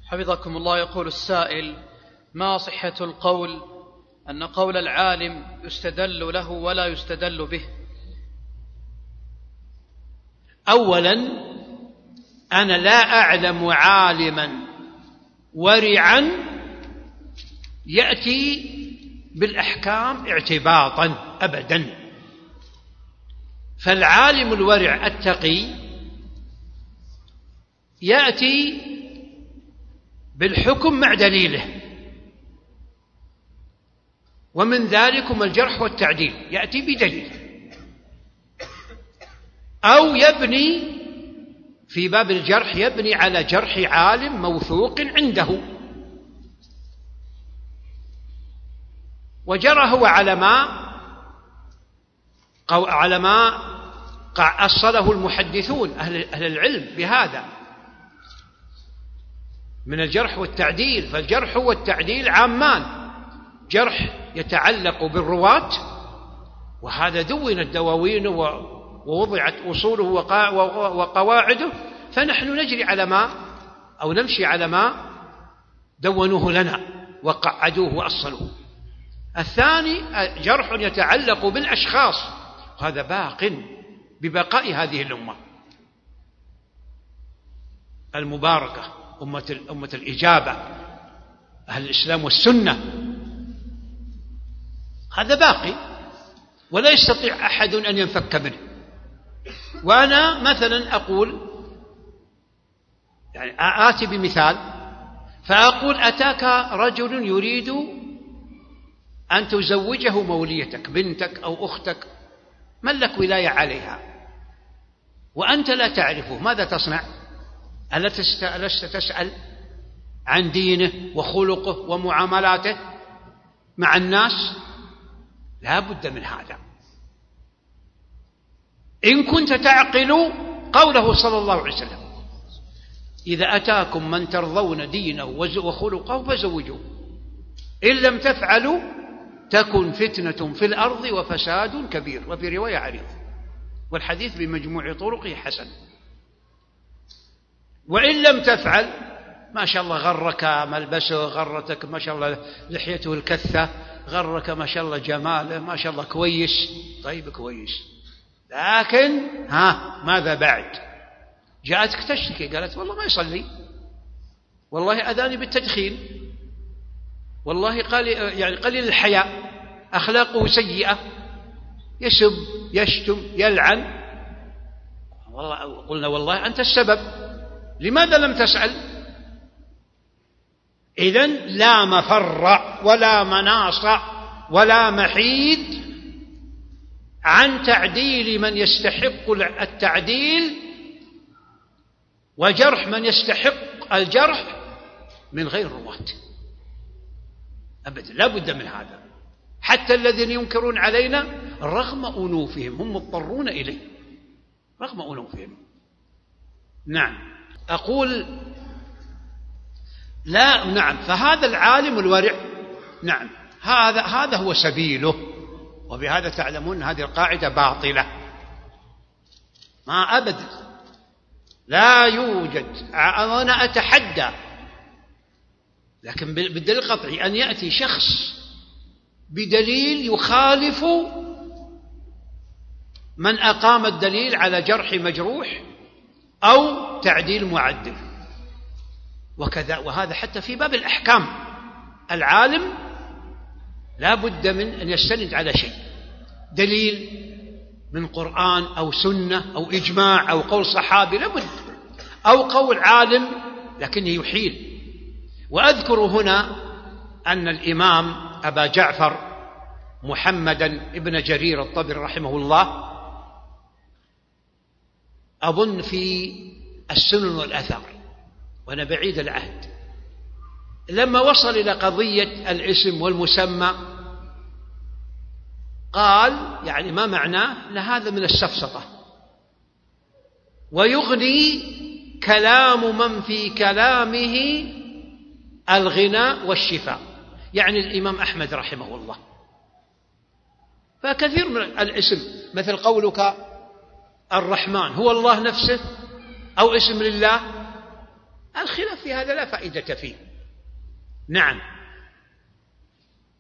حفظكم الله. يقول السائل: ما صحة القول أن قول العالم يستدل له ولا يستدل به؟ أولا، أنا لا أعلم عالما ورعا يأتي بالأحكام اعتباطا أبدا. فالعالم الورع التقي يأتي بالحكم مع دليله، ومن ذلكم الجرح والتعديل، يأتي بدليل، أو يبني في باب الجرح يبني على جرح عالم موثوق عنده، وجرى هو على ما أصله المحدثون أهل العلم بهذا من الجرح والتعديل. فالجرح والتعديل عامان: جرح يتعلق بالرواة، وهذا دونت دواوينه ووضعت أصوله وقواعده، فنحن نجري على ما أو نمشي على ما دونوه لنا وقعدوه وأصلوه. الثاني جرح يتعلق بالأشخاص، وهذا باق ببقاء هذه الأمة المباركة، أمة الإجابة، أهل الإسلام والسنة، هذا باقي ولا يستطيع أحد أن ينفك منه. وأنا مثلا أقول، يعني آتي بمثال فأقول: أتاك رجل يريد أن تزوجه موليتك، بنتك أو أختك، من لك ولاية عليها وأنت لا تعرفه، ماذا تصنع؟ ألست تسأل عن دينه وخلقه ومعاملاته مع الناس؟ لا بد من هذا إن كنت تعقل قوله صلى الله عليه وسلم: إذا أتاكم من ترضون دينه وخلقه فزوجوه، إن لم تفعلوا تكن فتنة في الأرض وفساد كبير، وفي رواية عريض، والحديث بمجموع طرقه حسن. وإن لم تفعل، ما شاء الله غرك ملبسه، غرتك ما شاء الله لحيته الكثة، غرك ما شاء الله جماله، ما شاء الله كويس، طيب كويس، لكن ماذا بعد؟ جاءتك تشتكي، قالت: والله ما يصلي، والله أذاني بالتدخين، والله قليل الحياء، أخلاقه سيئة، يسب يشتم يلعن. قلنا: والله أنت السبب، لماذا لم تسأل؟ إذن لا مفر ولا مناص ولا محيد عن تعديل من يستحق التعديل وجرح من يستحق الجرح من غير رواة أبدا، لا بد من هذا. حتى الذين ينكرون علينا رغم أنوفهم هم مضطرون إليه، رغم أنوفهم. نعم، أقول لا، نعم، فهذا العالم الورع، نعم، هذا هو سبيله. وبهذا تعلمون هذه القاعدة باطلة، ما أبدا لا يوجد. أنا أتحدى، لكن بالدليل القطعي، أن يأتي شخص بدليل يخالف من أقام الدليل على جرح مجروح أو تعديل معدل، وكذا. وهذا حتى في باب الأحكام، العالم لا بد من أن يستند على شيء، دليل من قرآن أو سنة أو إجماع أو قول صحابي، لا بد، أو قول عالم لكنه يحيل. وأذكر هنا أن الإمام أبا جعفر محمدا ابن جرير الطبري رحمه الله، أظن في السنن والأثار وأنا بعيد العهد، لما وصل إلى قضية الاسم والمسمى قال: يعني ما معناه؟ لهذا من السفسطة، ويغني كلام من في كلامه الغناء والشفاء، يعني الإمام أحمد رحمه الله. فكثير من الاسم مثل قولك الرحمن هو الله نفسه أو اسم لله، الخلاف في هذا لا فائدة فيه. نعم.